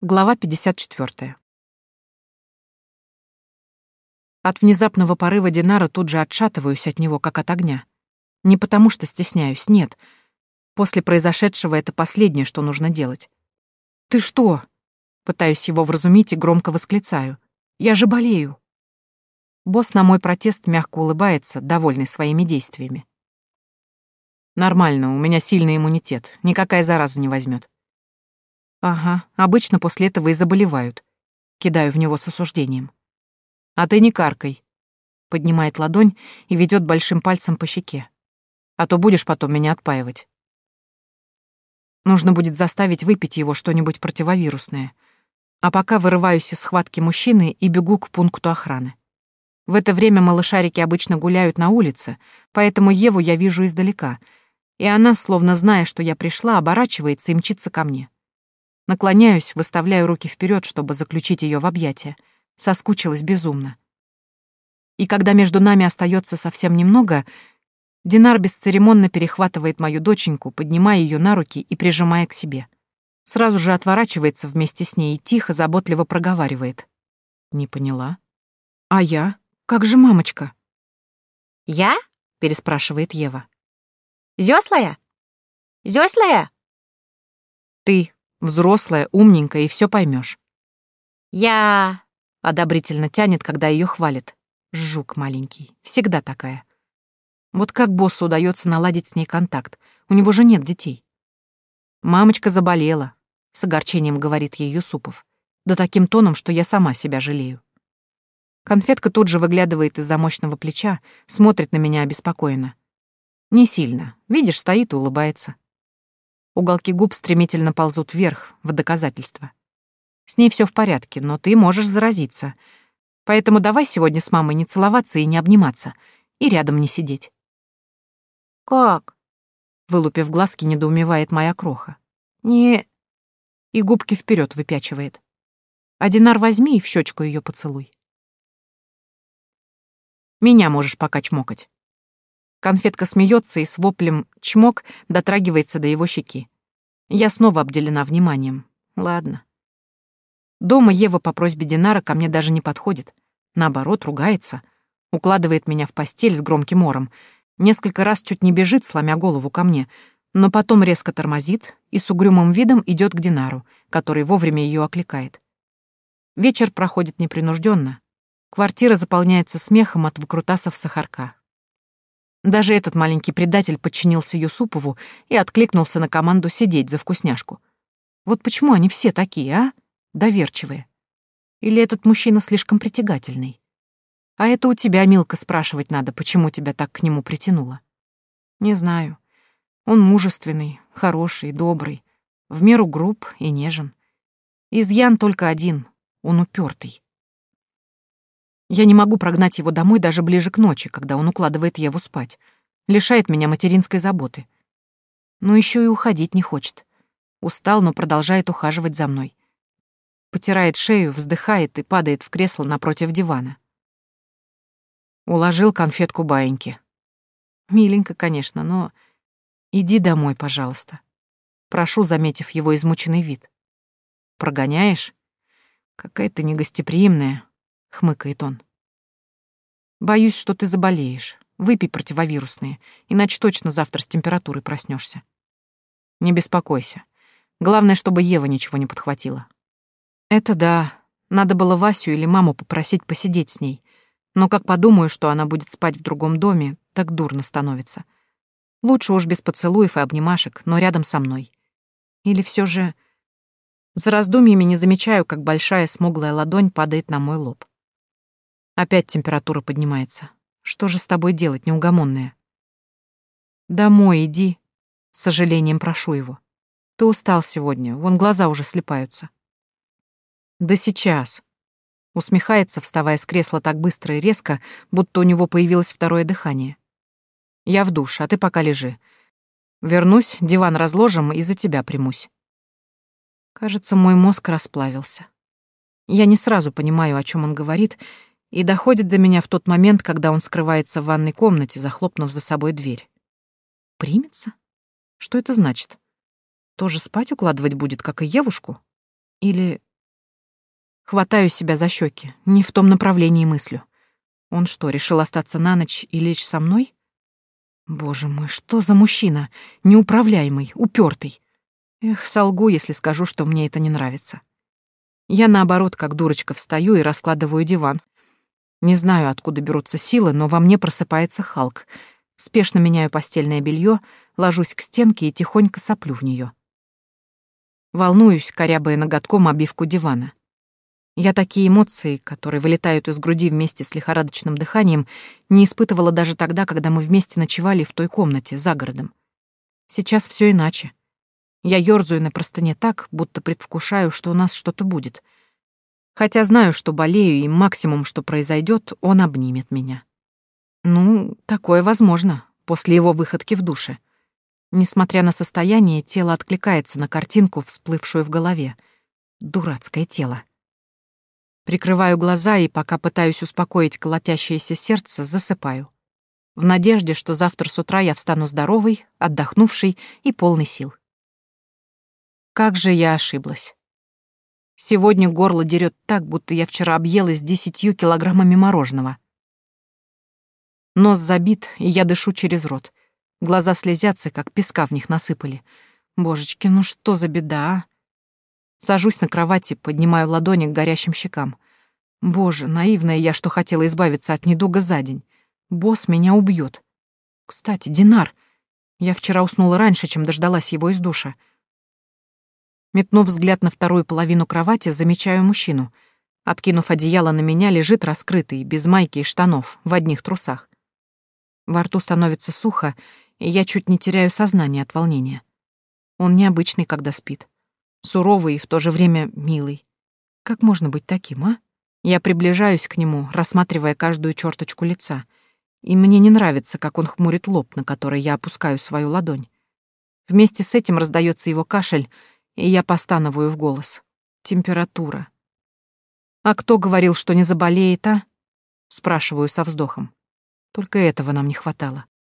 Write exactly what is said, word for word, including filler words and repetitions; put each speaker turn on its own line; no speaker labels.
Глава пятьдесят четвёртая. От внезапного порыва Динара тут же отшатываюсь от него, как от огня. Не потому что стесняюсь, нет. После произошедшего это последнее, что нужно делать. «Ты что?» Пытаюсь его вразумить и громко восклицаю. «Я же болею!» Босс на мой протест мягко улыбается, довольный своими действиями. «Нормально, у меня сильный иммунитет, никакая зараза не возьмет. «Ага, обычно после этого и заболевают», — кидаю в него с осуждением. «А ты не каркай», — поднимает ладонь и ведет большим пальцем по щеке. «А то будешь потом меня отпаивать». Нужно будет заставить выпить его что-нибудь противовирусное. А пока вырываюсь из схватки мужчины и бегу к пункту охраны. В это время малышарики обычно гуляют на улице, поэтому Еву я вижу издалека, и она, словно зная, что я пришла, оборачивается и мчится ко мне. Наклоняюсь, выставляю руки вперед, чтобы заключить ее в объятия. Соскучилась безумно. И когда между нами остается совсем немного, Динар бесцеремонно перехватывает мою доченьку, поднимая ее на руки и прижимая к себе. Сразу же отворачивается вместе с ней и тихо, заботливо проговаривает. «Не поняла. А я? Как же мамочка?»
«Я?» — переспрашивает Ева. «Зёслая? Зёслая?»
«Ты. Взрослая, умненькая, и все поймешь.
«Я...»
— одобрительно тянет, когда ее хвалит. Жук маленький. Всегда такая. Вот как боссу удается наладить с ней контакт? У него же нет детей. «Мамочка заболела», — с огорчением говорит ей Юсупов. Да таким тоном, что я сама себя жалею. Конфетка тут же выглядывает из-за мощного плеча, смотрит на меня обеспокоенно. Не сильно. Видишь, стоит и улыбается. Уголки губ стремительно ползут вверх, в доказательство. С ней все в порядке, но ты можешь заразиться. Поэтому давай сегодня с мамой не целоваться и не обниматься, и рядом не сидеть.
«Как?»
— вылупив глазки, недоумевает моя кроха.
«Не...»
И губки вперед выпячивает. А Динар возьми и в щечку ее поцелуй. Меня можешь пока чмокать. Конфетка смеется и с воплем «чмок» дотрагивается до его щеки. Я снова обделена вниманием. Ладно. Дома Ева по просьбе Динара ко мне даже не подходит. Наоборот, ругается. Укладывает меня в постель с громким ором. Несколько раз чуть не бежит, сломя голову ко мне, но потом резко тормозит и с угрюмым видом идет к Динару, который вовремя ее окликает. Вечер проходит непринужденно. Квартира заполняется смехом от выкрутасов Сахарка. Даже этот маленький предатель подчинился Юсупову и откликнулся на команду сидеть за вкусняшку. Вот почему они все такие, а? Доверчивые. Или этот мужчина слишком притягательный? А это у тебя, Милка, спрашивать надо, почему тебя так к нему притянуло. Не знаю. Он мужественный, хороший, добрый, в меру груб и нежен. Изъян только один — он упертый. Я не могу прогнать его домой даже ближе к ночи, когда он укладывает Еву спать. Лишает меня материнской заботы. Но еще и уходить не хочет. Устал, но продолжает ухаживать за мной. Потирает шею, вздыхает и падает в кресло напротив дивана. Уложил конфетку баиньки. Миленько, конечно, но... Иди домой, пожалуйста. Прошу, заметив его измученный вид. Прогоняешь? Какая ты негостеприимная. — хмыкает он. «Боюсь, что ты заболеешь. Выпей противовирусные, иначе точно завтра с температурой проснешься. Не беспокойся. Главное, чтобы Ева ничего не подхватила». «Это да. Надо было Васю или маму попросить посидеть с ней. Но как подумаю, что она будет спать в другом доме, так дурно становится. Лучше уж без поцелуев и обнимашек, но рядом со мной. Или все же...» За раздумьями не замечаю, как большая смуглая ладонь падает на мой лоб. Опять температура поднимается. Что же с тобой делать, неугомонная? Домой иди. С сожалением прошу его. Ты устал сегодня, вон глаза уже слипаются. Да сейчас. Усмехается, вставая с кресла так быстро и резко, будто у него появилось второе дыхание. Я в душ, а ты пока лежи. Вернусь, диван разложим и за тебя примусь. Кажется, мой мозг расплавился. Я не сразу понимаю, о чем он говорит, и доходит до меня в тот момент, когда он скрывается в ванной комнате, захлопнув за собой дверь. Примется? Что это значит? Тоже спать укладывать будет, как и Евушку? Или Хватаю себя за щеки, не в том направлении мыслю. Он что, решил остаться на ночь и лечь со мной? Боже мой, что за мужчина? Неуправляемый, упертый. Эх, солгу, если скажу, что мне это не нравится. Я, наоборот, как дурочка, встаю и раскладываю диван. Не знаю, откуда берутся силы, но во мне просыпается Халк. Спешно меняю постельное белье, ложусь к стенке и тихонько соплю в нее. Волнуюсь, корябая ноготком обивку дивана. Я такие эмоции, которые вылетают из груди вместе с лихорадочным дыханием, не испытывала даже тогда, когда мы вместе ночевали в той комнате за городом. Сейчас все иначе. Я ёрзаю на простыне так, будто предвкушаю, что у нас что-то будет. Хотя знаю, что болею, и максимум, что произойдет, он обнимет меня. Ну, такое возможно, после его выходки в душе. Несмотря на состояние, тело откликается на картинку, всплывшую в голове. Дурацкое тело. Прикрываю глаза и, пока пытаюсь успокоить колотящееся сердце, засыпаю. В надежде, что завтра с утра я встану здоровой, отдохнувшей и полной сил. Как же я ошиблась. Сегодня горло дерет так, будто я вчера объелась десятью килограммами мороженого. Нос забит, и я дышу через рот. Глаза слезятся, как песка в них насыпали. Божечки, ну что за беда, а? Сажусь на кровати, поднимаю ладони к горящим щекам. Боже, наивная я, что хотела избавиться от недуга за день. Босс меня убьет. Кстати, Динар. Я вчера уснула раньше, чем дождалась его из душа. Метнув взгляд на вторую половину кровати, замечаю мужчину. Откинув одеяло на меня, лежит раскрытый, без майки и штанов, в одних трусах. Во рту становится сухо, и я чуть не теряю сознание от волнения. Он необычный, когда спит. Суровый и в то же время милый. Как можно быть таким, а? Я приближаюсь к нему, рассматривая каждую черточку лица. И мне не нравится, как он хмурит лоб, на который я опускаю свою ладонь. Вместе с этим раздается его кашель, и я постановую в голос. Температура. «А кто говорил, что не заболеет, а?» Спрашиваю со вздохом. Только этого нам не хватало.